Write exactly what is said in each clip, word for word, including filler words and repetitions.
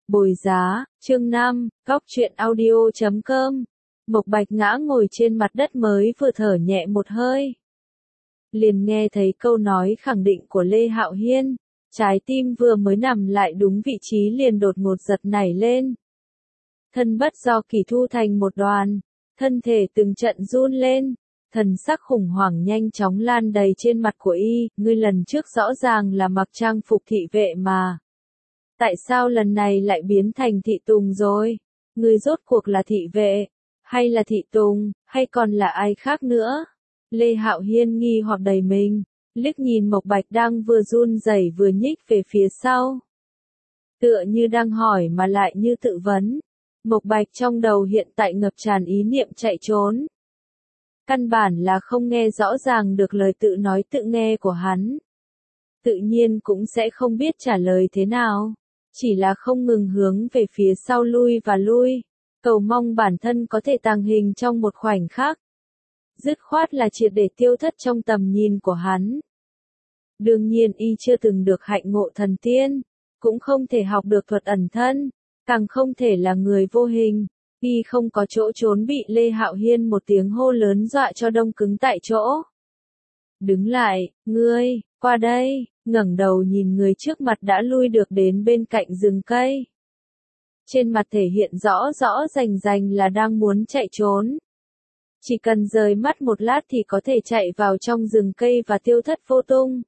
Bồi giá, chương năm, góc truyện audio chấm com. Mộc Bạch ngã ngồi trên mặt đất mới vừa thở nhẹ một hơi. Liền nghe thấy câu nói khẳng định của Lê Hạo Hiên, trái tim vừa mới nằm lại đúng vị trí liền đột ngột giật nảy lên. Thân bất do kỳ thu thành một đoàn, thân thể từng trận run lên, thần sắc khủng hoảng nhanh chóng lan đầy trên mặt của y, ngươi lần trước rõ ràng là mặc trang phục thị vệ mà. Tại sao lần này lại biến thành thị tùng rồi? Ngươi rốt cuộc là thị vệ, hay là thị tùng, hay còn là ai khác nữa? Lê Hạo Hiên nghi hoặc đầy mình, liếc nhìn Mộc Bạch đang vừa run rẩy vừa nhích về phía sau. Tựa như đang hỏi mà lại như tự vấn. Mộc Bạch trong đầu hiện tại ngập tràn ý niệm chạy trốn. Căn bản là không nghe rõ ràng được lời tự nói tự nghe của hắn. Tự nhiên cũng sẽ không biết trả lời thế nào. Chỉ là không ngừng hướng về phía sau lui và lui. Cầu mong bản thân có thể tàng hình trong một khoảnh khắc. Dứt khoát là triệt để tiêu thất trong tầm nhìn của hắn. Đương nhiên y chưa từng được hạnh ngộ thần tiên. Cũng không thể học được thuật ẩn thân. Càng không thể là người vô hình. Y không có chỗ trốn bị Lê Hạo Hiên một tiếng hô lớn dọa cho đông cứng tại chỗ. Đứng lại, ngươi, qua đây, ngẩng đầu nhìn người trước mặt đã lui được đến bên cạnh rừng cây. Trên mặt thể hiện rõ rõ rành rành là đang muốn chạy trốn. Chỉ cần rời mắt một lát thì có thể chạy vào trong rừng cây và tiêu thất vô tung.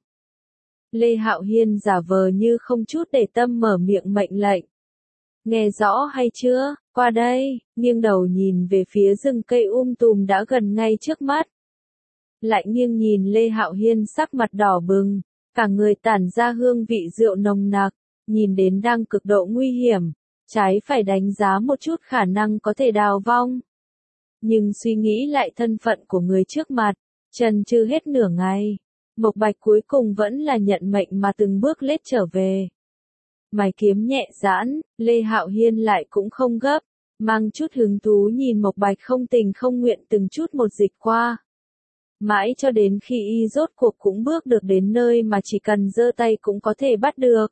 Lê Hạo Hiên giả vờ như không chút để tâm mở miệng mệnh lệnh. Nghe rõ hay chưa, qua đây, nghiêng đầu nhìn về phía rừng cây um tùm đã gần ngay trước mắt. Lại nghiêng nhìn Lê Hạo Hiên sắc mặt đỏ bừng, cả người tản ra hương vị rượu nồng nặc, nhìn đến đang cực độ nguy hiểm, trái phải đánh giá một chút khả năng có thể đào vong. Nhưng suy nghĩ lại thân phận của người trước mặt, chần chừ hết nửa ngày, Mộc Bạch cuối cùng vẫn là nhận mệnh mà từng bước lết trở về. Mày kiếm nhẹ giãn, Lê Hạo Hiên lại cũng không gấp, mang chút hứng thú nhìn Mộc Bạch không tình không nguyện từng chút một dịch qua. Mãi cho đến khi y rốt cuộc cũng bước được đến nơi mà chỉ cần giơ tay cũng có thể bắt được.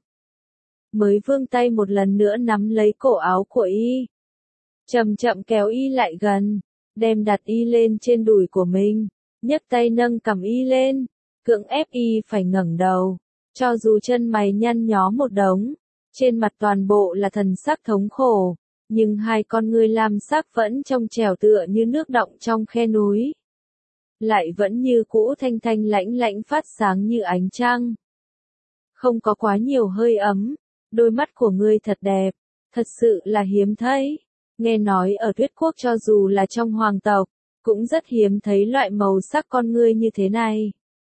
Mới vươn tay một lần nữa nắm lấy cổ áo của y. Chậm chậm kéo y lại gần, đem đặt y lên trên đùi của mình, nhấc tay nâng cầm y lên, cưỡng ép y phải ngẩng đầu. Cho dù chân mày nhăn nhó một đống, trên mặt toàn bộ là thần sắc thống khổ, nhưng hai con ngươi lam sắc vẫn trong trẻo tựa như nước đọng trong khe núi. Lại vẫn như cũ thanh thanh lãnh lãnh phát sáng như ánh trăng. Không có quá nhiều hơi ấm, đôi mắt của ngươi thật đẹp, thật sự là hiếm thấy. Nghe nói ở Tuyết Quốc cho dù là trong hoàng tộc, cũng rất hiếm thấy loại màu sắc con ngươi như thế này.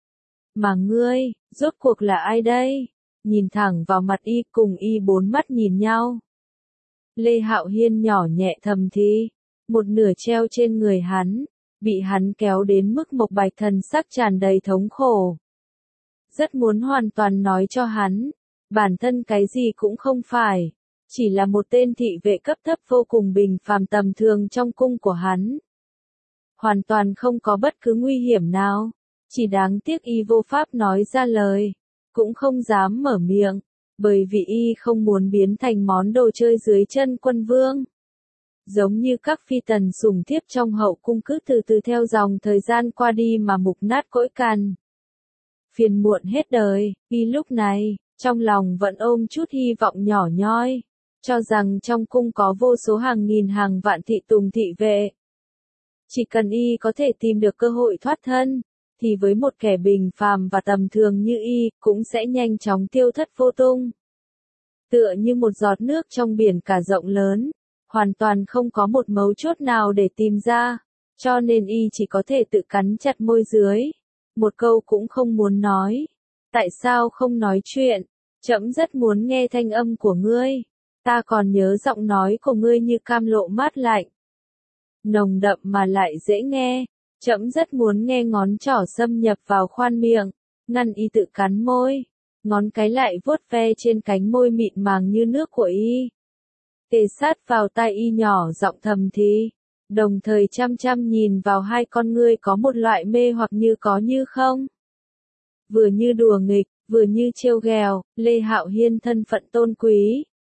Mà ngươi, rốt cuộc là ai đây? Nhìn thẳng vào mặt y cùng y bốn mắt nhìn nhau. Lê Hạo Hiên nhỏ nhẹ thầm thì, một nửa treo trên người hắn, bị hắn kéo đến mức Mộc Bạch thần sắc tràn đầy thống khổ. Rất muốn hoàn toàn nói cho hắn, bản thân cái gì cũng không phải, chỉ là một tên thị vệ cấp thấp vô cùng bình phàm tầm thường trong cung của hắn. Hoàn toàn không có bất cứ nguy hiểm nào, chỉ đáng tiếc y vô pháp nói ra lời, cũng không dám mở miệng, bởi vì y không muốn biến thành món đồ chơi dưới chân quân vương. Giống như các phi tần sủng thiếp trong hậu cung cứ từ từ theo dòng thời gian qua đi mà mục nát cõi cằn. Phiền muộn hết đời, y lúc này, trong lòng vẫn ôm chút hy vọng nhỏ nhoi, cho rằng trong cung có vô số hàng nghìn hàng vạn thị tùng thị vệ. Chỉ cần y có thể tìm được cơ hội thoát thân, thì với một kẻ bình phàm và tầm thường như y, cũng sẽ nhanh chóng tiêu thất vô tung. Tựa như một giọt nước trong biển cả rộng lớn, hoàn toàn không có một mấu chốt nào để tìm ra, cho nên y chỉ có thể tự cắn chặt môi dưới, một câu cũng không muốn nói. Tại sao không nói chuyện? Trẫm rất muốn nghe thanh âm của ngươi, ta còn nhớ giọng nói của ngươi như cam lộ mát lạnh, nồng đậm mà lại dễ nghe. Trẫm rất muốn nghe ngón trỏ xâm nhập vào khoan miệng, ngăn y tự cắn môi, ngón cái lại vuốt ve trên cánh môi mịn màng như nước của y. Kề sát vào tai y nhỏ giọng thầm thì, đồng thời chăm chăm nhìn vào hai con ngươi có một loại mê hoặc như có như không. Vừa như đùa nghịch, vừa như trêu ghẹo, Lê Hạo Hiên thân phận tôn quý,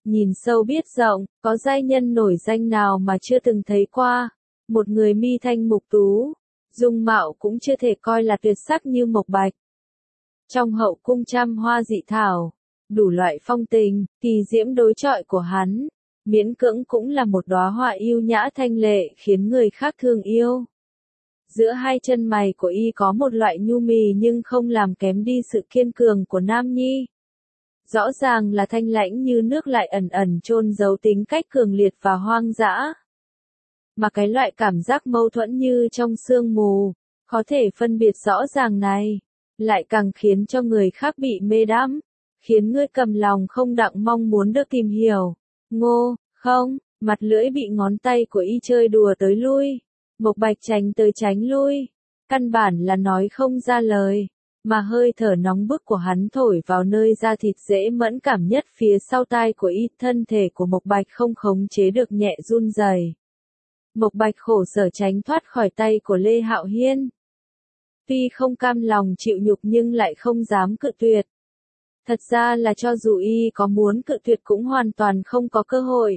Nhìn sâu biết rộng, có giai nhân nổi danh nào mà chưa từng thấy qua. Một người mi thanh mục tú, dung mạo cũng chưa thể coi là tuyệt sắc như Mộc Bạch. Trong hậu cung trăm hoa dị thảo, đủ loại phong tình, kỳ diễm đối chọi của hắn, miễn cưỡng cũng là một đóa hoa yêu nhã thanh lệ khiến người khác thương yêu. Giữa hai chân mày của y có một loại nhu mì nhưng không làm kém đi sự kiên cường của Nam Nhi. Rõ ràng là thanh lãnh như nước lại ẩn ẩn chôn giấu tính cách cường liệt và hoang dã. Mà cái loại cảm giác mâu thuẫn như trong sương mù, khó thể phân biệt rõ ràng này, lại càng khiến cho người khác bị mê đắm, khiến ngươi cầm lòng không đặng mong muốn được tìm hiểu. Ngô, không, mặt lưỡi bị ngón tay của y chơi đùa tới lui. Mộc Bạch tránh tới tránh lui, căn bản là nói không ra lời, mà hơi thở nóng bức của hắn thổi vào nơi da thịt dễ mẫn cảm nhất phía sau tai của y, thân thể của Mộc Bạch không khống chế được nhẹ run rẩy. Mộc Bạch khổ sở tránh thoát khỏi tay của Lê Hạo Hiên. Tuy không cam lòng chịu nhục nhưng lại không dám cự tuyệt. Thật ra là cho dù y có muốn cự tuyệt cũng hoàn toàn không có cơ hội.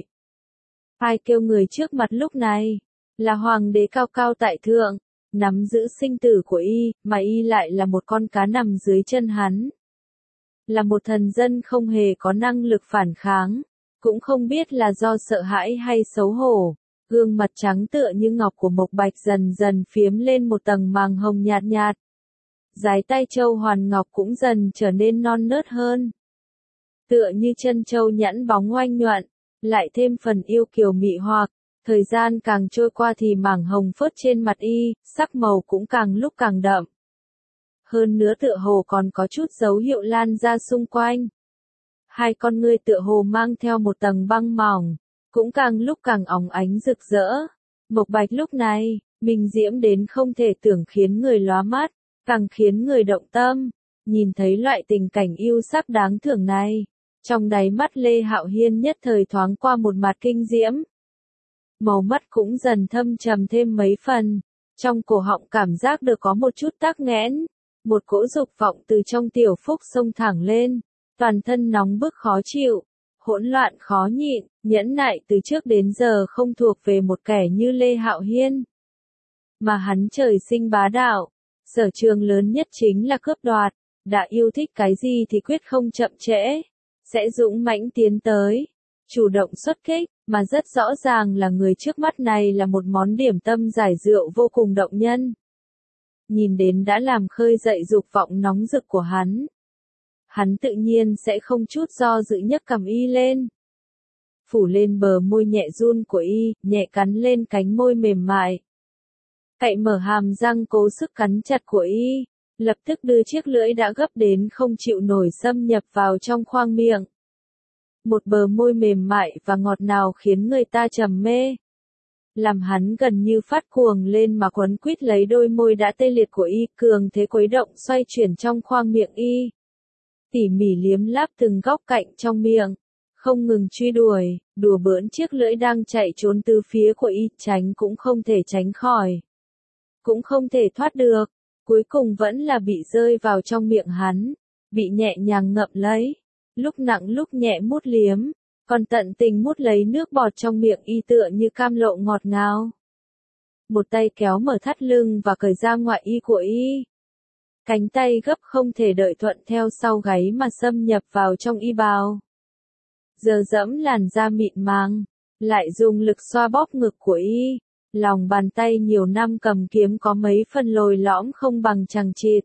Ai kêu người trước mặt lúc này là hoàng đế cao cao tại thượng, nắm giữ sinh tử của y, mà y lại là một con cá nằm dưới chân hắn. Là một thần dân không hề có năng lực phản kháng, cũng không biết là do sợ hãi hay xấu hổ. Gương mặt trắng tựa như ngọc của Mộc Bạch dần dần phiếm lên một tầng màng hồng nhạt nhạt. Dái tay châu hoàn ngọc cũng dần trở nên non nớt hơn. Tựa như chân châu nhẵn bóng oanh nhuận, lại thêm phần yêu kiều mị hoặc. Thời gian càng trôi qua thì mảng hồng phớt trên mặt y, sắc màu cũng càng lúc càng đậm. Hơn nữa tựa hồ còn có chút dấu hiệu lan ra xung quanh. Hai con ngươi tựa hồ mang theo một tầng băng mỏng, cũng càng lúc càng óng ánh rực rỡ. Mộc Bạch lúc này, mình diễm đến không thể tưởng khiến người lóa mắt, càng khiến người động tâm. Nhìn thấy loại tình cảnh yêu sắc đáng thưởng này, trong đáy mắt Lê Hạo Hiên nhất thời thoáng qua một mặt kinh diễm. Màu mắt cũng dần thâm trầm thêm mấy phần, trong cổ họng cảm giác được có một chút tắc nghẽn, một cỗ dục vọng từ trong tiểu phúc xông thẳng lên, toàn thân nóng bức khó chịu, hỗn loạn khó nhịn, nhẫn nại từ trước đến giờ không thuộc về một kẻ như Lê Hạo Hiên. Mà hắn trời sinh bá đạo, sở trường lớn nhất chính là cướp đoạt, đã yêu thích cái gì thì quyết không chậm trễ, sẽ dũng mãnh tiến tới, chủ động xuất kích. Mà rất rõ ràng là người trước mắt này là một món điểm tâm giải rượu vô cùng động nhân. Nhìn đến đã làm khơi dậy dục vọng nóng rực của hắn. Hắn tự nhiên sẽ không chút do dự nhấc cầm y lên. Phủ lên bờ môi nhẹ run của y, nhẹ cắn lên cánh môi mềm mại. Cậy mở hàm răng cố sức cắn chặt của y, lập tức đưa chiếc lưỡi đã gấp đến không chịu nổi xâm nhập vào trong khoang miệng. Một bờ môi mềm mại và ngọt ngào khiến người ta trầm mê. Làm hắn gần như phát cuồng lên mà quấn quýt lấy đôi môi đã tê liệt của y, cường thế khuấy động xoay chuyển trong khoang miệng y. Tỉ mỉ liếm láp từng góc cạnh trong miệng, không ngừng truy đuổi, đùa bỡn chiếc lưỡi đang chạy trốn từ phía của y, tránh cũng không thể tránh khỏi. Cũng không thể thoát được, cuối cùng vẫn là bị rơi vào trong miệng hắn, bị nhẹ nhàng ngậm lấy. Lúc nặng lúc nhẹ mút liếm, còn tận tình mút lấy nước bọt trong miệng y tựa như cam lộ ngọt ngào. Một tay kéo mở thắt lưng và cởi ra ngoại y của y. Cánh tay gấp không thể đợi thuận theo sau gáy mà xâm nhập vào trong y bào. Giờ dẫm làn da mịn màng, lại dùng lực xoa bóp ngực của y. Lòng bàn tay nhiều năm cầm kiếm có mấy phần lồi lõm không bằng chằng chịt.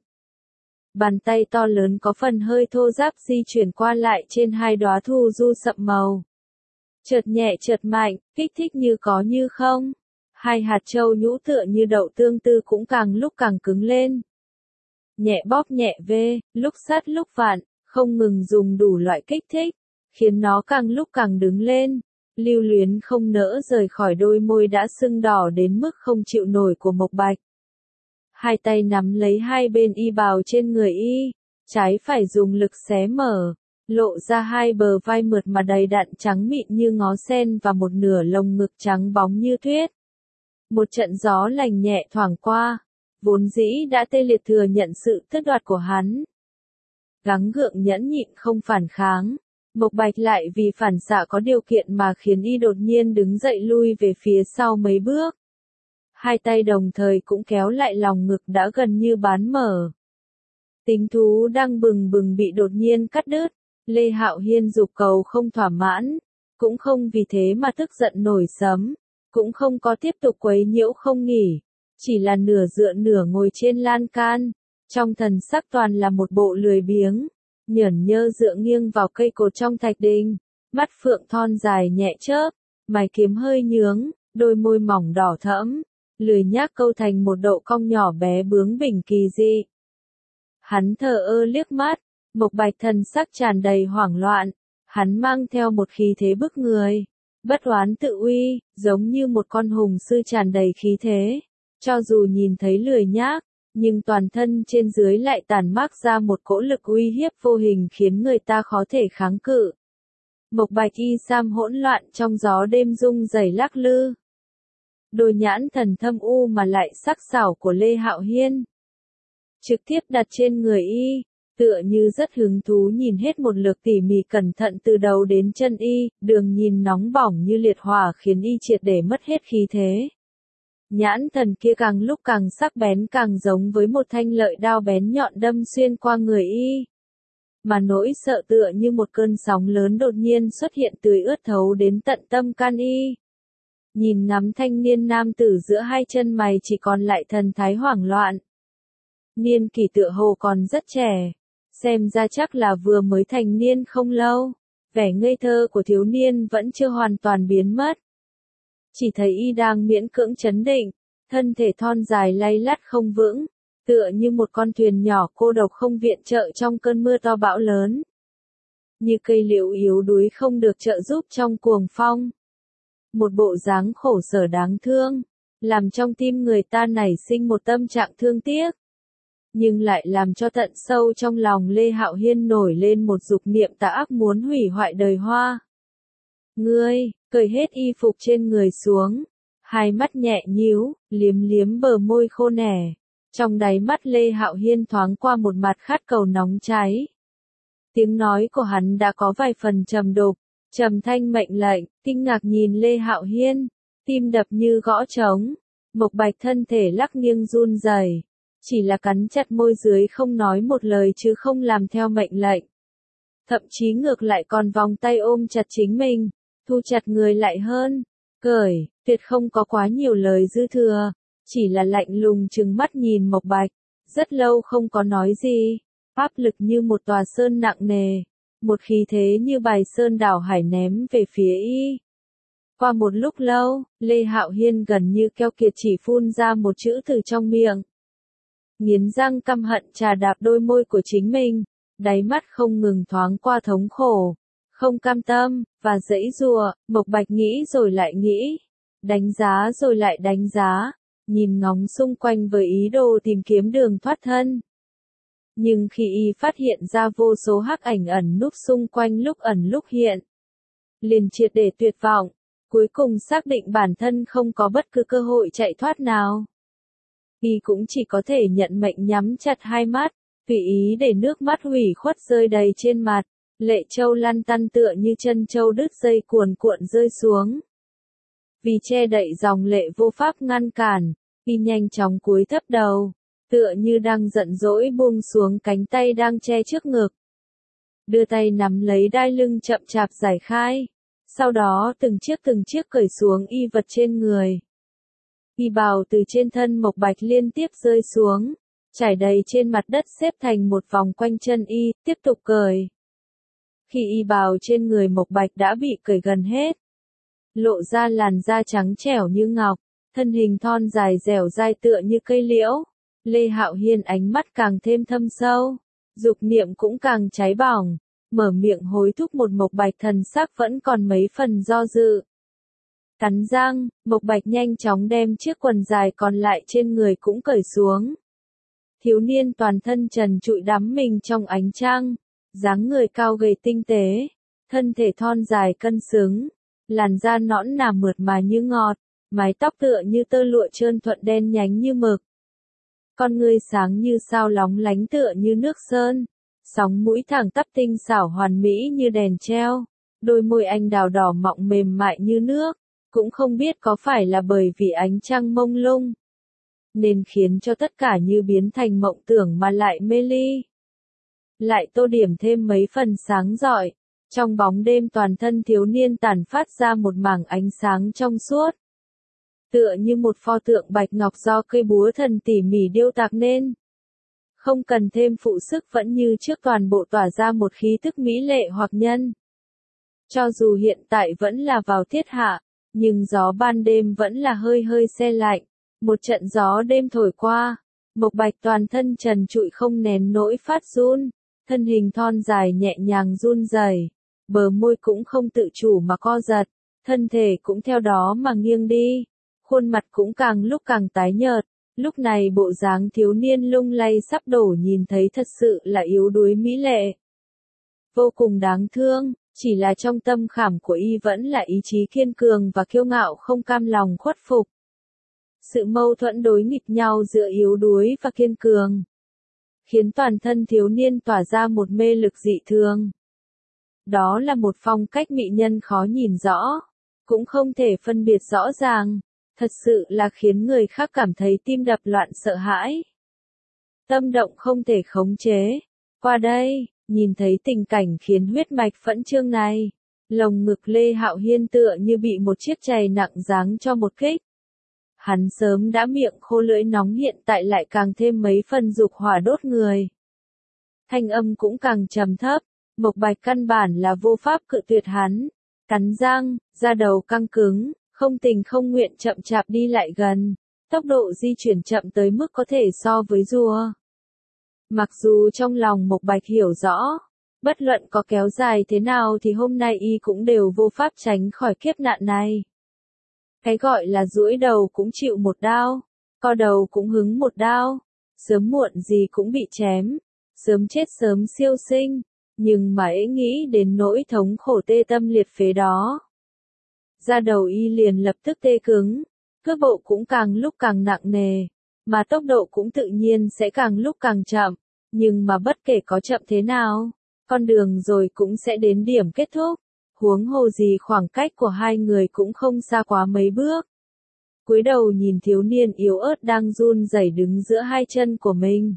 Bàn tay to lớn có phần hơi thô ráp di chuyển qua lại trên hai đóa thu du sậm màu. Chợt nhẹ chợt mạnh, kích thích như có như không. Hai hạt châu nhũ tựa như đậu tương tư cũng càng lúc càng cứng lên. Nhẹ bóp nhẹ vê, lúc sát lúc vặn, không ngừng dùng đủ loại kích thích, khiến nó càng lúc càng đứng lên. Lưu luyến không nỡ rời khỏi đôi môi đã sưng đỏ đến mức không chịu nổi của Mộc Bạch. Hai tay nắm lấy hai bên y bào trên người y, trái phải dùng lực xé mở, lộ ra hai bờ vai mượt mà đầy đặn trắng mịn như ngó sen và một nửa lồng ngực trắng bóng như tuyết. Một trận gió lành nhẹ thoảng qua, vốn dĩ đã tê liệt thừa nhận sự tước đoạt của hắn. Gắng gượng nhẫn nhịn không phản kháng, Mộc Bạch lại vì phản xạ có điều kiện mà khiến y đột nhiên đứng dậy lui về phía sau mấy bước. Hai tay đồng thời cũng kéo lại lòng ngực đã gần như bán mở. Tính thú đang bừng bừng bị đột nhiên cắt đứt, Lê Hạo Hiên dục cầu không thỏa mãn, cũng không vì thế mà tức giận nổi sấm, cũng không có tiếp tục quấy nhiễu không nghỉ, chỉ là nửa dựa nửa ngồi trên lan can, trong thần sắc toàn là một bộ lười biếng, nhởn nhơ dựa nghiêng vào cây cột trong thạch đình, mắt phượng thon dài nhẹ chớp, mày kiếm hơi nhướng, đôi môi mỏng đỏ thẫm, lười nhác câu thành một độ cong nhỏ bé bướng bỉnh kỳ dị. Hắn thờ ơ liếc mắt, Mộc Bạch thần sắc tràn đầy hoảng loạn, hắn mang theo một khí thế bức người, bất oán tự uy, giống như một con hùng sư tràn đầy khí thế, cho dù nhìn thấy lười nhác, nhưng toàn thân trên dưới lại tản mát ra một cỗ lực uy hiếp vô hình khiến người ta khó thể kháng cự. Mộc Bạch y sam hỗn loạn trong gió đêm rung rẩy lắc lư. Đôi nhãn thần thâm u mà lại sắc sảo của Lê Hạo Hiên trực tiếp đặt trên người y, tựa như rất hứng thú nhìn hết một lượt tỉ mỉ cẩn thận từ đầu đến chân y, đường nhìn nóng bỏng như liệt hỏa khiến y triệt để mất hết khí thế. Nhãn thần kia càng lúc càng sắc bén, càng giống với một thanh lợi đao bén nhọn đâm xuyên qua người y. Mà nỗi sợ tựa như một cơn sóng lớn đột nhiên xuất hiện tưới ướt thấu đến tận tâm can y. Nhìn ngắm thanh niên nam tử giữa hai chân mày chỉ còn lại thần thái hoảng loạn. Niên kỷ tựa hồ còn rất trẻ, xem ra chắc là vừa mới thành niên không lâu, vẻ ngây thơ của thiếu niên vẫn chưa hoàn toàn biến mất. Chỉ thấy y đang miễn cưỡng trấn định, thân thể thon dài lay lắt không vững, tựa như một con thuyền nhỏ cô độc không viện trợ trong cơn mưa to bão lớn. Như cây liễu yếu đuối không được trợ giúp trong cuồng phong. Một bộ dáng khổ sở đáng thương, làm trong tim người ta nảy sinh một tâm trạng thương tiếc. Nhưng lại làm cho tận sâu trong lòng Lê Hạo Hiên nổi lên một dục niệm tà ác muốn hủy hoại đời hoa. Ngươi, cởi hết y phục trên người xuống, hai mắt nhẹ nhíu, liếm liếm bờ môi khô nẻ. Trong đáy mắt Lê Hạo Hiên thoáng qua một mặt khát cầu nóng cháy. Tiếng nói của hắn đã có vài phần trầm đục, trầm thanh mệnh lệnh, kinh ngạc nhìn Lê Hạo Hiên, tim đập như gõ trống. Mộc Bạch thân thể lắc nghiêng run rẩy, chỉ là cắn chặt môi dưới không nói một lời chứ không làm theo mệnh lệnh. Thậm chí ngược lại còn vòng tay ôm chặt chính mình, thu chặt người lại hơn. Cởi, tuyệt không có quá nhiều lời dư thừa, chỉ là lạnh lùng trừng mắt nhìn Mộc Bạch, rất lâu không có nói gì, áp lực như một tòa sơn nặng nề, một khí thế như bài sơn đảo hải ném về phía y. Qua một lúc lâu, Lê Hạo Hiên gần như keo kiệt chỉ phun ra một chữ từ trong miệng. Nghiến răng căm hận trà đạp đôi môi của chính mình, đáy mắt không ngừng thoáng qua thống khổ, không cam tâm, và giãy giụa. Mộc Bạch nghĩ rồi lại nghĩ, đánh giá rồi lại đánh giá, nhìn ngóng xung quanh với ý đồ tìm kiếm đường thoát thân. Nhưng khi y phát hiện ra vô số hắc ảnh ẩn núp xung quanh lúc ẩn lúc hiện, liền triệt để tuyệt vọng, cuối cùng xác định bản thân không có bất cứ cơ hội chạy thoát nào. Y cũng chỉ có thể nhận mệnh nhắm chặt hai mắt, tùy ý để nước mắt hủy khuất rơi đầy trên mặt, lệ châu lăn tăn tựa như chân châu đứt dây cuồn cuộn rơi xuống. Vì che đậy dòng lệ vô pháp ngăn cản, y nhanh chóng cúi thấp đầu, tựa như đang giận dỗi buông xuống cánh tay đang che trước ngực. Đưa tay nắm lấy đai lưng chậm chạp giải khai, sau đó từng chiếc từng chiếc cởi xuống y vật trên người. Y bào từ trên thân Mộc Bạch liên tiếp rơi xuống, trải đầy trên mặt đất xếp thành một vòng quanh chân y, tiếp tục cởi. Khi y bào trên người Mộc Bạch đã bị cởi gần hết, lộ ra làn da trắng trẻo như ngọc, thân hình thon dài dẻo dai tựa như cây liễu, Lê Hạo Hiên ánh mắt càng thêm thâm sâu, dục niệm cũng càng cháy bỏng, mở miệng hối thúc một Mộc Bạch thần sắc vẫn còn mấy phần do dự. Cắn răng, Mộc Bạch nhanh chóng đem chiếc quần dài còn lại trên người cũng cởi xuống. Thiếu niên toàn thân trần trụi đắm mình trong ánh trăng, dáng người cao gầy tinh tế, thân thể thon dài cân xứng, làn da nõn nà mượt mà như ngọt, mái tóc tựa như tơ lụa trơn thuận đen nhánh như mực. Con ngươi sáng như sao lóng lánh tựa như nước sơn, Sóng mũi thẳng tắp tinh xảo hoàn mỹ như đèn treo, đôi môi anh đào đỏ mọng mềm mại như nước, cũng không biết có phải là bởi vì ánh trăng mông lung, nên khiến cho tất cả như biến thành mộng tưởng mà lại mê ly. Lại tô điểm thêm mấy phần sáng rọi, trong bóng đêm toàn thân thiếu niên tản phát ra một mảng ánh sáng trong suốt. Tựa như một pho tượng bạch ngọc do cây búa thần tỉ mỉ điêu tạc nên. Không cần thêm phụ sức vẫn như trước toàn bộ tỏa ra một khí thức mỹ lệ hoặc nhân. Cho dù hiện tại vẫn là vào tiết hạ, nhưng gió ban đêm vẫn là hơi hơi se lạnh. Một trận gió đêm thổi qua, Mộc Bạch toàn thân trần trụi không nén nỗi phát run, thân hình thon dài nhẹ nhàng run rẩy, bờ môi cũng không tự chủ mà co giật, thân thể cũng theo đó mà nghiêng đi, khuôn mặt cũng càng lúc càng tái nhợt, lúc này bộ dáng thiếu niên lung lay sắp đổ nhìn thấy thật sự là yếu đuối mỹ lệ. Vô cùng đáng thương, chỉ là trong tâm khảm của y vẫn là ý chí kiên cường và kiêu ngạo không cam lòng khuất phục. Sự mâu thuẫn đối nghịch nhau giữa yếu đuối và kiên cường, khiến toàn thân thiếu niên tỏa ra một mê lực dị thường. Đó là một phong cách mỹ nhân khó nhìn rõ, cũng không thể phân biệt rõ ràng, thật sự là khiến người khác cảm thấy tim đập loạn sợ hãi. Tâm động không thể khống chế. Qua đây, nhìn thấy tình cảnh khiến huyết mạch phẫn trương này, lồng ngực Lê Hạo Hiên tựa như bị một chiếc chày nặng giáng cho một kích. Hắn sớm đã miệng khô lưỡi nóng hiện tại lại càng thêm mấy phần dục hỏa đốt người. Thanh âm cũng càng trầm thấp, Mộc Bạch căn bản là vô pháp cự tuyệt hắn. Cắn răng, da đầu căng cứng, không tình không nguyện chậm chạp đi lại gần, tốc độ di chuyển chậm tới mức có thể so với rùa. Mặc dù trong lòng Mộc Bạch hiểu rõ, bất luận có kéo dài thế nào thì hôm nay y cũng đều vô pháp tránh khỏi kiếp nạn này. Cái gọi là duỗi đầu cũng chịu một đao, co đầu cũng hứng một đao, sớm muộn gì cũng bị chém, sớm chết sớm siêu sinh, nhưng mà ấy nghĩ đến nỗi thống khổ tê tâm liệt phế đó. Da đầu y liền lập tức tê cứng, cước bộ cũng càng lúc càng nặng nề, mà tốc độ cũng tự nhiên sẽ càng lúc càng chậm, nhưng mà bất kể có chậm thế nào, con đường rồi cũng sẽ đến điểm kết thúc. Huống hồ gì khoảng cách của hai người cũng không xa quá mấy bước. Cúi đầu nhìn thiếu niên yếu ớt đang run rẩy đứng giữa hai chân của mình.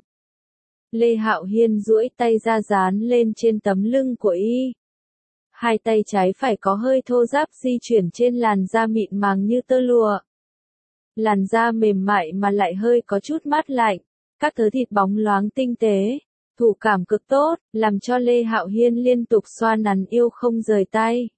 Lê Hạo Hiên duỗi tay ra dán lên trên tấm lưng của y. Hai tay trái phải có hơi thô ráp di chuyển trên làn da mịn màng như tơ lụa. Làn da mềm mại mà lại hơi có chút mát lạnh, các thớ thịt bóng loáng tinh tế. Thủ cảm cực tốt, làm cho Lê Hạo Hiên liên tục xoa nắn yêu không rời tay.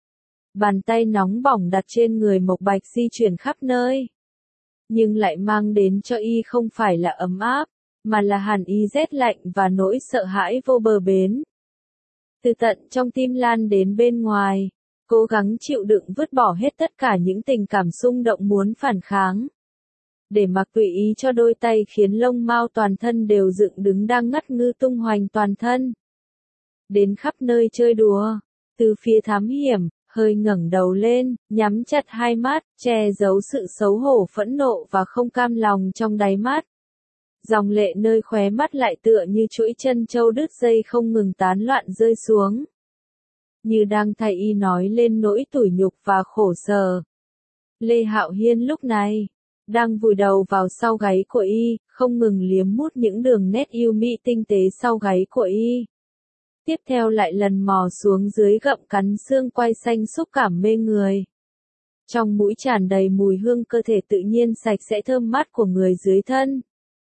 Bàn tay nóng bỏng đặt trên người Mộc Bạch di chuyển khắp nơi. Nhưng lại mang đến cho y không phải là ấm áp, mà là hàn ý rét lạnh và nỗi sợ hãi vô bờ bến. Từ tận trong tim lan đến bên ngoài, cố gắng chịu đựng vứt bỏ hết tất cả những tình cảm xung động muốn phản kháng. Để mặc tùy ý cho đôi tay khiến lông mao toàn thân đều dựng đứng đang ngất ngư tung hoành toàn thân. Đến khắp nơi chơi đùa, từ phía thám hiểm, hơi ngẩng đầu lên, nhắm chặt hai mắt, che giấu sự xấu hổ phẫn nộ và không cam lòng trong đáy mắt. Dòng lệ nơi khóe mắt lại tựa như chuỗi chân châu đứt dây không ngừng tán loạn rơi xuống. Như đang thay y nói lên nỗi tủi nhục và khổ sở. Lê Hạo Hiên lúc này đang vùi đầu vào sau gáy của y, không ngừng liếm mút những đường nét yêu mị tinh tế sau gáy của y. Tiếp theo lại lần mò xuống dưới gặm cắn xương quai xanh xúc cảm mê người. Trong mũi tràn đầy mùi hương cơ thể tự nhiên sạch sẽ thơm mát của người dưới thân.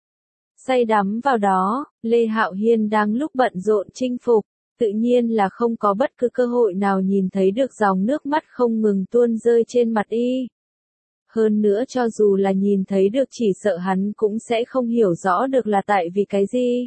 Say đắm vào đó, Lê Hạo Hiên đang lúc bận rộn chinh phục, tự nhiên là không có bất cứ cơ hội nào nhìn thấy được dòng nước mắt không ngừng tuôn rơi trên mặt y. Hơn nữa cho dù là nhìn thấy được chỉ sợ hắn cũng sẽ không hiểu rõ được là tại vì cái gì.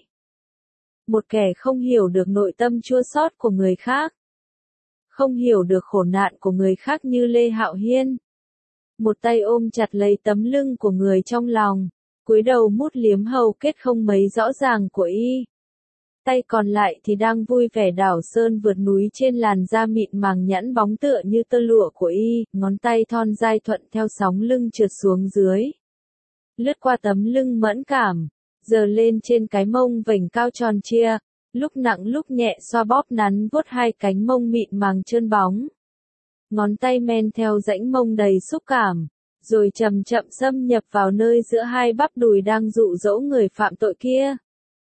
Một kẻ không hiểu được nội tâm chua xót của người khác. Không hiểu được khổ nạn của người khác như Lê Hạo Hiên. Một tay ôm chặt lấy tấm lưng của người trong lòng, cúi đầu mút liếm hầu kết không mấy rõ ràng của y. Tay còn lại thì đang vui vẻ đảo sơn vượt núi trên làn da mịn màng nhẵn bóng tựa như tơ lụa của y, ngón tay thon dai thuận theo sóng lưng trượt xuống dưới. Lướt qua tấm lưng mẫn cảm, giờ lên trên cái mông vành cao tròn chia, lúc nặng lúc nhẹ xoa bóp nắn vuốt hai cánh mông mịn màng trơn bóng. Ngón tay men theo rãnh mông đầy xúc cảm, rồi chậm chậm xâm nhập vào nơi giữa hai bắp đùi đang dụ dỗ người phạm tội kia.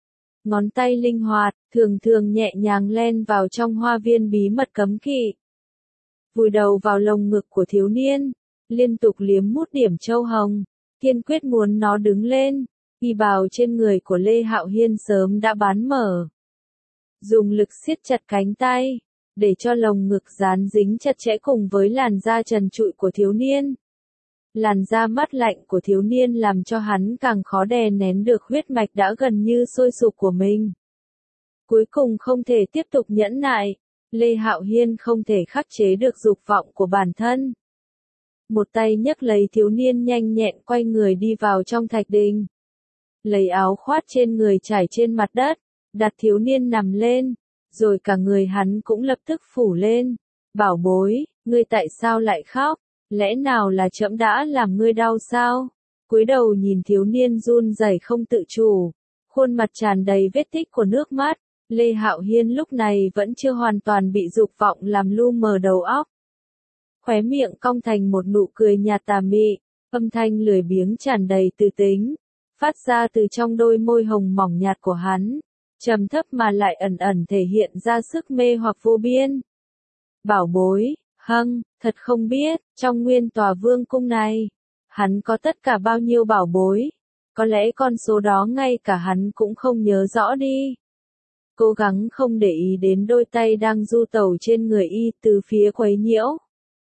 Ngón tay linh hoạt, thường thường nhẹ nhàng len vào trong hoa viên bí mật cấm kỵ. Vùi đầu vào lồng ngực của thiếu niên, liên tục liếm mút điểm châu hồng, kiên quyết muốn nó đứng lên. Y bào trên người của Lê Hạo Hiên sớm đã bán mở. Dùng lực siết chặt cánh tay, để cho lồng ngực dán dính chặt chẽ cùng với làn da trần trụi của thiếu niên. Làn da mát lạnh của thiếu niên làm cho hắn càng khó đè nén được huyết mạch đã gần như sôi sục của mình. Cuối cùng không thể tiếp tục nhẫn nại, Lê Hạo Hiên không thể khắc chế được dục vọng của bản thân. Một tay nhấc lấy thiếu niên nhanh nhẹn quay người đi vào trong thạch đình. Lấy áo khoác trên người trải trên mặt đất, đặt thiếu niên nằm lên, rồi cả người hắn cũng lập tức phủ lên. Bảo bối, ngươi tại sao lại khóc? Lẽ nào là trẫm đã làm ngươi đau sao? Cúi đầu nhìn thiếu niên run rẩy không tự chủ, khuôn mặt tràn đầy vết tích của nước mắt. Lê Hạo Hiên lúc này vẫn chưa hoàn toàn bị dục vọng làm lu mờ đầu óc. Khóe miệng cong thành một nụ cười nhạt tà mị, âm thanh lười biếng tràn đầy tư tính, phát ra từ trong đôi môi hồng mỏng nhạt của hắn, trầm thấp mà lại ẩn ẩn thể hiện ra sức mê hoặc vô biên. Bảo bối, hâng, thật không biết, trong nguyên tòa vương cung này, hắn có tất cả bao nhiêu bảo bối, có lẽ con số đó ngay cả hắn cũng không nhớ rõ đi. Cố gắng không để ý đến đôi tay đang du tẩu trên người y từ phía quấy nhiễu.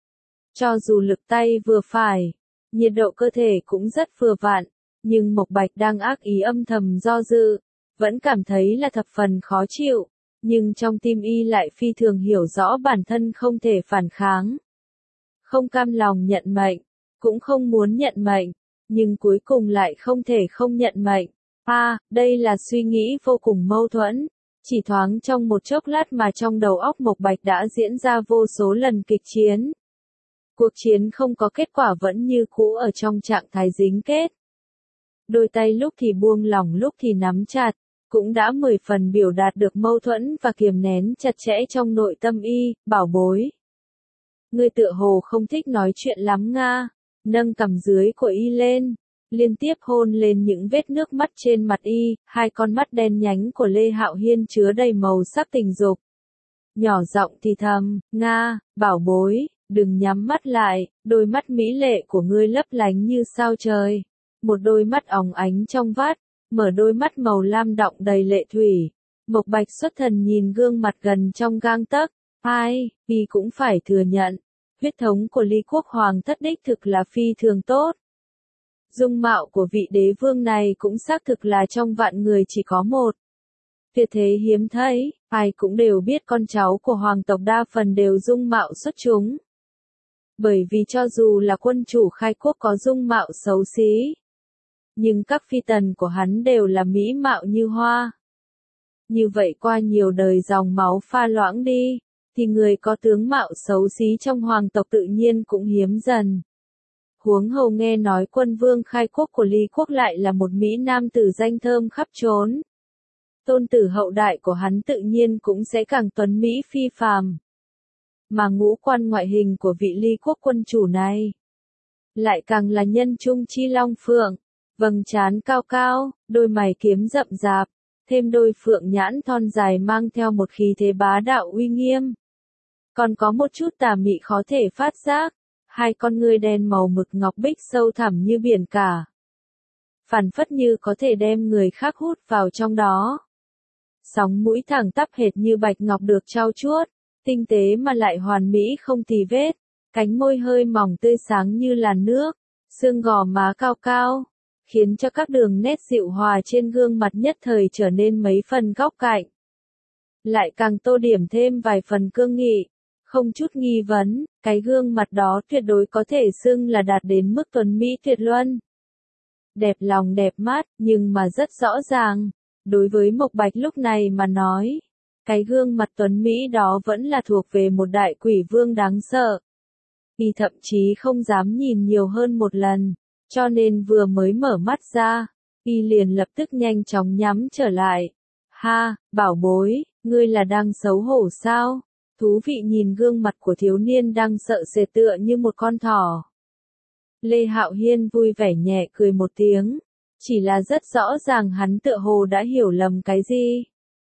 Cho dù lực tay vừa phải, nhiệt độ cơ thể cũng rất vừa vặn, nhưng Mộc Bạch đang ác ý âm thầm do dự, vẫn cảm thấy là thập phần khó chịu, nhưng trong tim y lại phi thường hiểu rõ bản thân không thể phản kháng. Không cam lòng nhận mệnh, cũng không muốn nhận mệnh, nhưng cuối cùng lại không thể không nhận mệnh. À, đây là suy nghĩ vô cùng mâu thuẫn. Chỉ thoáng trong một chốc lát mà trong đầu óc Mộc Bạch đã diễn ra vô số lần kịch chiến. Cuộc chiến không có kết quả vẫn như cũ ở trong trạng thái dính kết. Đôi tay lúc thì buông lỏng lúc thì nắm chặt, cũng đã mười phần biểu đạt được mâu thuẫn và kiềm nén chặt chẽ trong nội tâm y. Bảo bối, ngươi tựa hồ không thích nói chuyện lắm nga. Nâng cằm dưới của y lên, liên tiếp hôn lên những vết nước mắt trên mặt y, hai con mắt đen nhánh của Lê Hạo Hiên chứa đầy màu sắc tình dục. Nhỏ giọng thì thầm, nga, bảo bối, đừng nhắm mắt lại, đôi mắt mỹ lệ của ngươi lấp lánh như sao trời. Một đôi mắt óng ánh trong vắt, mở đôi mắt màu lam đọng đầy lệ thủy. Mộc Bạch xuất thần nhìn gương mặt gần trong gang tấc, ai, y cũng phải thừa nhận, huyết thống của Ly Quốc Hoàng thất đích thực là phi thường tốt. Dung mạo của vị đế vương này cũng xác thực là trong vạn người chỉ có một. Tuyệt thế hiếm thấy, ai cũng đều biết con cháu của hoàng tộc đa phần đều dung mạo xuất chúng. Bởi vì cho dù là quân chủ khai quốc có dung mạo xấu xí, nhưng các phi tần của hắn đều là mỹ mạo như hoa. Như vậy qua nhiều đời dòng máu pha loãng đi, thì người có tướng mạo xấu xí trong hoàng tộc tự nhiên cũng hiếm dần. Huống hồ nghe nói quân vương khai quốc của Ly Quốc lại là một mỹ nam tử danh thơm khắp trốn. Tôn tử hậu đại của hắn tự nhiên cũng sẽ càng tuấn mỹ phi phàm. Mà ngũ quan ngoại hình của vị Ly Quốc quân chủ này lại càng là nhân trung chi long phượng, vầng trán cao cao, đôi mày kiếm rậm rạp, thêm đôi phượng nhãn thon dài mang theo một khí thế bá đạo uy nghiêm. Còn có một chút tà mị khó thể phát giác, hai con ngươi đen màu mực ngọc bích sâu thẳm như biển cả. Phản phất như có thể đem người khác hút vào trong đó. Sóng mũi thẳng tắp hệt như bạch ngọc được trau chuốt, tinh tế mà lại hoàn mỹ không tì vết, cánh môi hơi mỏng tươi sáng như làn nước, xương gò má cao cao, khiến cho các đường nét dịu hòa trên gương mặt nhất thời trở nên mấy phần góc cạnh. Lại càng tô điểm thêm vài phần cương nghị, không chút nghi vấn, cái gương mặt đó tuyệt đối có thể xưng là đạt đến mức tuấn mỹ tuyệt luân. Đẹp lòng đẹp mắt, nhưng mà rất rõ ràng, đối với Mộc Bạch lúc này mà nói, cái gương mặt tuấn mỹ đó vẫn là thuộc về một đại quỷ vương đáng sợ. Y thậm chí không dám nhìn nhiều hơn một lần, cho nên vừa mới mở mắt ra, y liền lập tức nhanh chóng nhắm trở lại. Ha, bảo bối, ngươi là đang xấu hổ sao? Thú vị nhìn gương mặt của thiếu niên đang sợ sệt tựa như một con thỏ. Lê Hạo Hiên vui vẻ nhẹ cười một tiếng. Chỉ là rất rõ ràng hắn tựa hồ đã hiểu lầm cái gì.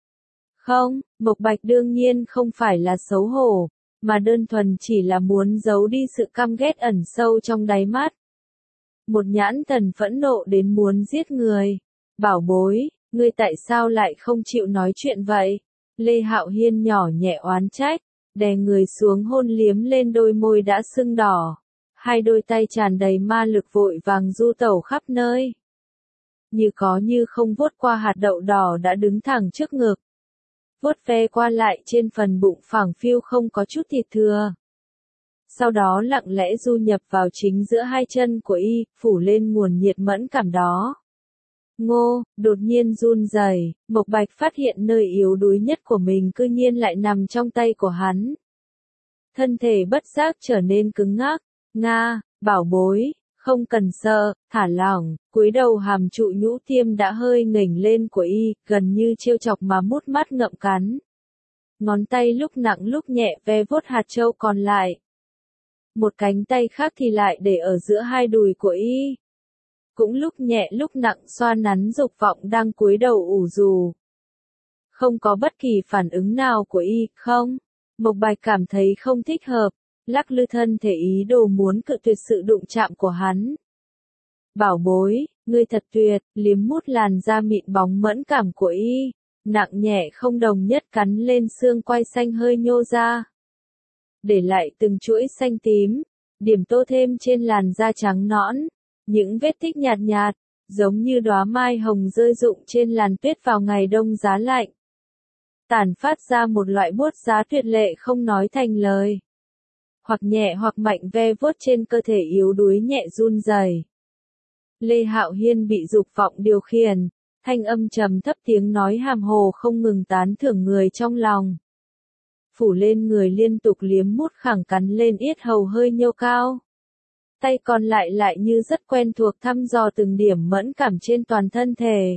Không, Mộc Bạch đương nhiên không phải là xấu hổ, mà đơn thuần chỉ là muốn giấu đi sự căm ghét ẩn sâu trong đáy mắt. Một nhãn thần phẫn nộ đến muốn giết người. Bảo bối, ngươi tại sao lại không chịu nói chuyện vậy? Lê Hạo Hiên nhỏ nhẹ oán trách, đè người xuống hôn liếm lên đôi môi đã sưng đỏ. Hai đôi tay tràn đầy ma lực vội vàng du tẩu khắp nơi. Như có như không vuốt qua hạt đậu đỏ đã đứng thẳng trước ngực. Vuốt ve qua lại trên phần bụng phẳng phiu không có chút thịt thừa. Sau đó lặng lẽ du nhập vào chính giữa hai chân của y, phủ lên nguồn nhiệt mẫn cảm đó. Ngô, đột nhiên run rẩy, Mộc Bạch phát hiện nơi yếu đuối nhất của mình cư nhiên lại nằm trong tay của hắn. Thân thể bất giác trở nên cứng ngắc. Nga, bảo bối, không cần sợ, thả lỏng, cúi đầu hàm trụ nhũ tiêm đã hơi nghềnh lên của y, gần như trêu chọc mà mút mắt ngậm cắn. Ngón tay lúc nặng lúc nhẹ ve vuốt hạt châu còn lại. Một cánh tay khác thì lại để ở giữa hai đùi của y. Cũng lúc nhẹ lúc nặng xoa nắn dục vọng đang cúi đầu ủ rù. Không có bất kỳ phản ứng nào của y, không. Mộc Bạch cảm thấy không thích hợp. Lắc lư thân thể ý đồ muốn cự tuyệt sự đụng chạm của hắn. Bảo bối, ngươi thật tuyệt, liếm mút làn da mịn bóng mẫn cảm của y, nặng nhẹ không đồng nhất cắn lên xương quai xanh hơi nhô ra. Để lại từng chuỗi xanh tím, điểm tô thêm trên làn da trắng nõn, những vết tích nhạt nhạt, giống như đóa mai hồng rơi rụng trên làn tuyết vào ngày đông giá lạnh. Tản phát ra một loại buốt giá tuyệt lệ không nói thành lời. Hoặc nhẹ hoặc mạnh ve vuốt trên cơ thể yếu đuối nhẹ run rẩy. Lê Hạo Hiên bị dục vọng điều khiển, thanh âm trầm thấp tiếng nói hàm hồ không ngừng tán thưởng người trong lòng. Phủ lên người liên tục liếm mút khẳng cắn lên yết hầu hơi nhô cao. Tay còn lại lại như rất quen thuộc thăm dò từng điểm mẫn cảm trên toàn thân thể.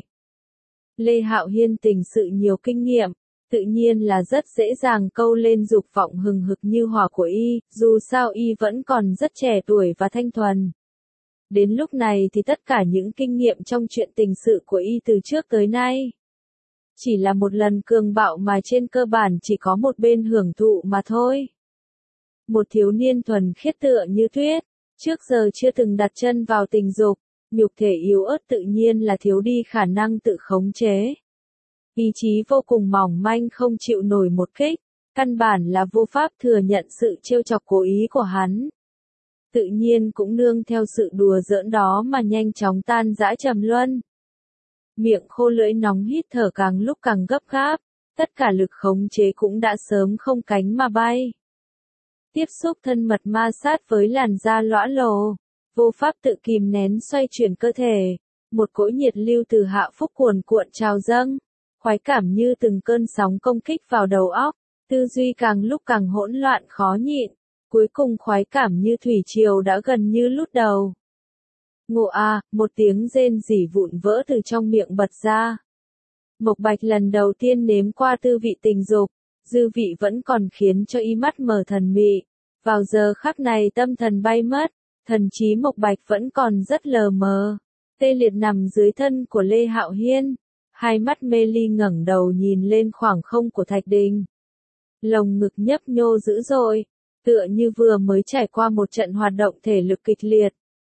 Lê Hạo Hiên tình sự nhiều kinh nghiệm. Tự nhiên là rất dễ dàng câu lên dục vọng hừng hực như hỏa của y, dù sao y vẫn còn rất trẻ tuổi và thanh thuần. Đến lúc này thì tất cả những kinh nghiệm trong chuyện tình sự của y từ trước tới nay. Chỉ là một lần cường bạo mà trên cơ bản chỉ có một bên hưởng thụ mà thôi. Một thiếu niên thuần khiết tựa như tuyết, trước giờ chưa từng đặt chân vào tình dục, nhục thể yếu ớt tự nhiên là thiếu đi khả năng tự khống chế. Ý chí vô cùng mỏng manh không chịu nổi một kích, căn bản là vô pháp thừa nhận sự trêu chọc cố ý của hắn. Tự nhiên cũng nương theo sự đùa giỡn đó mà nhanh chóng tan rã trầm luân. Miệng khô lưỡi nóng hít thở càng lúc càng gấp gáp, tất cả lực khống chế cũng đã sớm không cánh mà bay. Tiếp xúc thân mật ma sát với làn da lõa lồ, vô pháp tự kìm nén xoay chuyển cơ thể, một cỗ nhiệt lưu từ hạ phúc cuồn cuộn trào dâng. Khoái cảm như từng cơn sóng công kích vào đầu óc, tư duy càng lúc càng hỗn loạn khó nhịn, cuối cùng khoái cảm như thủy triều đã gần như lút đầu. Ngộ a, một tiếng rên rỉ vụn vỡ từ trong miệng bật ra. Mộc Bạch lần đầu tiên nếm qua tư vị tình dục, dư vị vẫn còn khiến cho y mắt mở thần mị. Vào giờ khắc này tâm thần bay mất, thần trí Mộc Bạch vẫn còn rất lờ mờ, tê liệt nằm dưới thân của Lê Hạo Hiên. Hai mắt mê ly ngẩng đầu nhìn lên khoảng không của thạch đình. Lồng ngực nhấp nhô dữ dội, tựa như vừa mới trải qua một trận hoạt động thể lực kịch liệt.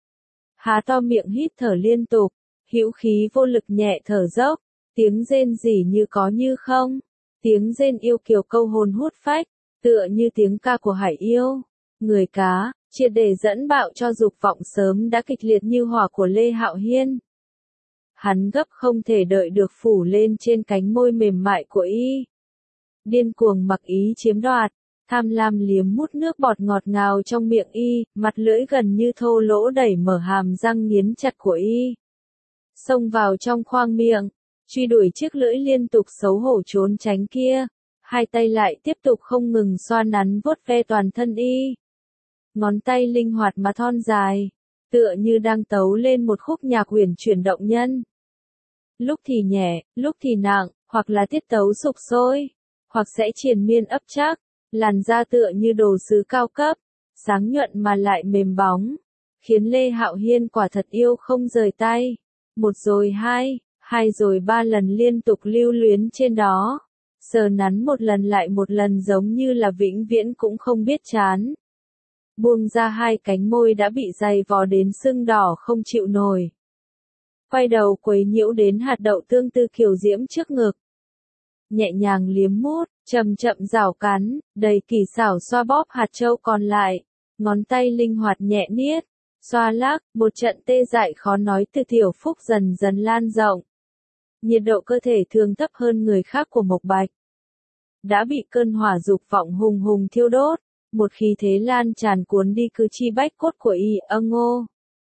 Há to miệng hít thở liên tục, hữu khí vô lực nhẹ thở dốc, tiếng rên rỉ như có như không, tiếng rên yêu kiều câu hồn hút phách, tựa như tiếng ca của hải yêu. Người cá, triệt để dẫn bạo cho dục vọng sớm đã kịch liệt như hỏa của Lê Hạo Hiên. Hắn gấp không thể đợi được phủ lên trên cánh môi mềm mại của y. Điên cuồng mặc ý chiếm đoạt, tham lam liếm mút nước bọt ngọt ngào trong miệng y, mặt lưỡi gần như thô lỗ đẩy mở hàm răng nghiến chặt của y. Xông vào trong khoang miệng, truy đuổi chiếc lưỡi liên tục xấu hổ trốn tránh kia, hai tay lại tiếp tục không ngừng xoa nắn vuốt ve toàn thân y. Ngón tay linh hoạt mà thon dài, tựa như đang tấu lên một khúc nhạc huyền chuyển động nhân. Lúc thì nhẹ, lúc thì nặng, hoặc là tiết tấu sục sôi, hoặc sẽ triền miên ấp chắc, làn da tựa như đồ sứ cao cấp, sáng nhuận mà lại mềm bóng, khiến Lê Hạo Hiên quả thật yêu không rời tay. Một rồi hai, hai rồi ba lần liên tục lưu luyến trên đó, sờ nắn một lần lại một lần giống như là vĩnh viễn cũng không biết chán. Buông ra hai cánh môi đã bị dày vò đến sưng đỏ không chịu nổi. Quay đầu quấy nhiễu đến hạt đậu tương tư kiều diễm trước ngực. Nhẹ nhàng liếm mút, chậm chậm rảo cắn, đầy kỳ xảo xoa bóp hạt châu còn lại, ngón tay linh hoạt nhẹ niết, xoa lắc, một trận tê dại khó nói từ tiểu phúc dần dần lan rộng. Nhiệt độ cơ thể thường thấp hơn người khác của Mộc Bạch. Đã bị cơn hỏa dục vọng hùng hùng thiêu đốt, một khí thế lan tràn cuốn đi cứ chi bách cốt của y, ơ ngô.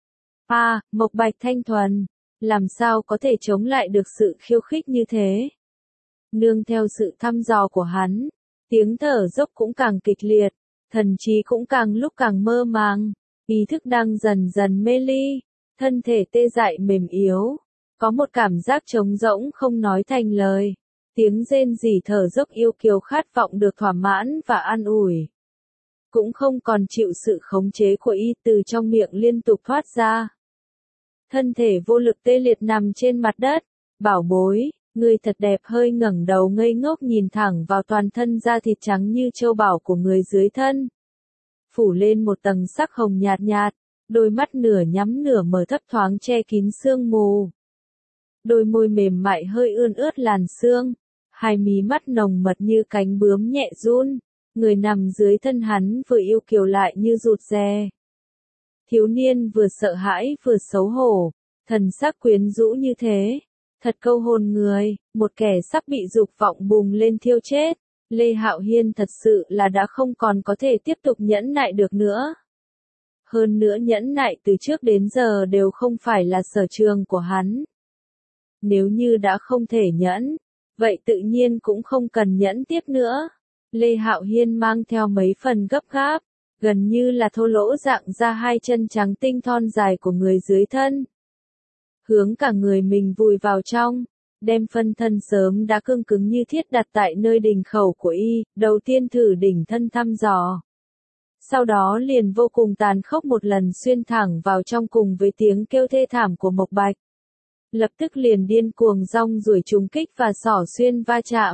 À, Mộc Bạch thanh thuần, làm sao có thể chống lại được sự khiêu khích như thế? Nương theo sự thăm dò của hắn, tiếng thở dốc cũng càng kịch liệt, thần trí cũng càng lúc càng mơ màng, ý thức đang dần dần mê ly, thân thể tê dại mềm yếu, có một cảm giác trống rỗng không nói thành lời, tiếng rên rỉ thở dốc yêu kiều khát vọng được thỏa mãn và an ủi. Cũng không còn chịu sự khống chế của y từ trong miệng liên tục thoát ra. Thân thể vô lực tê liệt nằm trên mặt đất, bảo bối. Người thật đẹp hơi ngẩng đầu ngây ngốc nhìn thẳng vào toàn thân da thịt trắng như châu bảo của người dưới thân. Phủ lên một tầng sắc hồng nhạt nhạt, đôi mắt nửa nhắm nửa mở thấp thoáng che kín sương mù. Đôi môi mềm mại hơi ươn ướt làn sương, hai mí mắt nồng mật như cánh bướm nhẹ run, người nằm dưới thân hắn vừa yêu kiều lại như rụt rè. Thiếu niên vừa sợ hãi vừa xấu hổ, thần sắc quyến rũ như thế. Thật câu hồn người, một kẻ sắp bị dục vọng bùng lên thiêu chết, Lê Hạo Hiên thật sự là đã không còn có thể tiếp tục nhẫn nại được nữa. Hơn nữa nhẫn nại từ trước đến giờ đều không phải là sở trường của hắn. Nếu như đã không thể nhẫn, vậy tự nhiên cũng không cần nhẫn tiếp nữa. Lê Hạo Hiên mang theo mấy phần gấp gáp, gần như là thô lỗ dạng ra hai chân trắng tinh thon dài của người dưới thân. Hướng cả người mình vùi vào trong, đem phân thân sớm đã cương cứng như thiết đặt tại nơi đỉnh khẩu của y, đầu tiên thử đỉnh thân thăm dò. Sau đó liền vô cùng tàn khốc một lần xuyên thẳng vào trong cùng với tiếng kêu thê thảm của Mộc Bạch. Lập tức liền điên cuồng rong ruổi trùng kích và xỏ xuyên va chạm.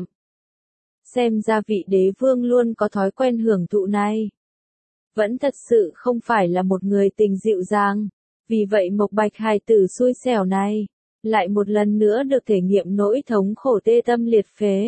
Xem ra vị đế vương luôn có thói quen hưởng thụ này. Vẫn thật sự không phải là một người tình dịu dàng. Vì vậy Mộc Bạch hài tử xui xẻo này, lại một lần nữa được thể nghiệm nỗi thống khổ tê tâm liệt phế.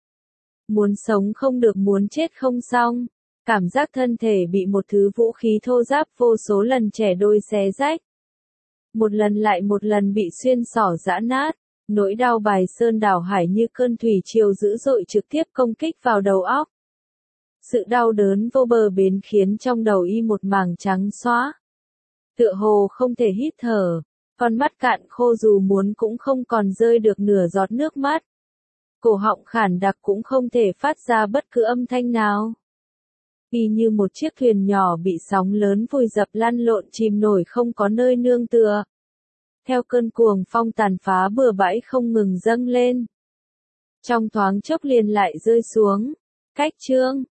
Muốn sống không được muốn chết không xong, cảm giác thân thể bị một thứ vũ khí thô ráp vô số lần trẻ đôi xé rách. Một lần lại một lần bị xuyên xỏ giã nát, nỗi đau bài sơn đảo hải như cơn thủy triều dữ dội trực tiếp công kích vào đầu óc. Sự đau đớn vô bờ bến khiến trong đầu y một mảng trắng xóa. Tựa hồ không thể hít thở, con mắt cạn khô dù muốn cũng không còn rơi được nửa giọt nước mắt. Cổ họng khản đặc cũng không thể phát ra bất cứ âm thanh nào. Y như một chiếc thuyền nhỏ bị sóng lớn vùi dập lăn lộn chìm nổi không có nơi nương tựa. Theo cơn cuồng phong tàn phá bừa bãi không ngừng dâng lên. Trong thoáng chốc liền lại rơi xuống. Cách chương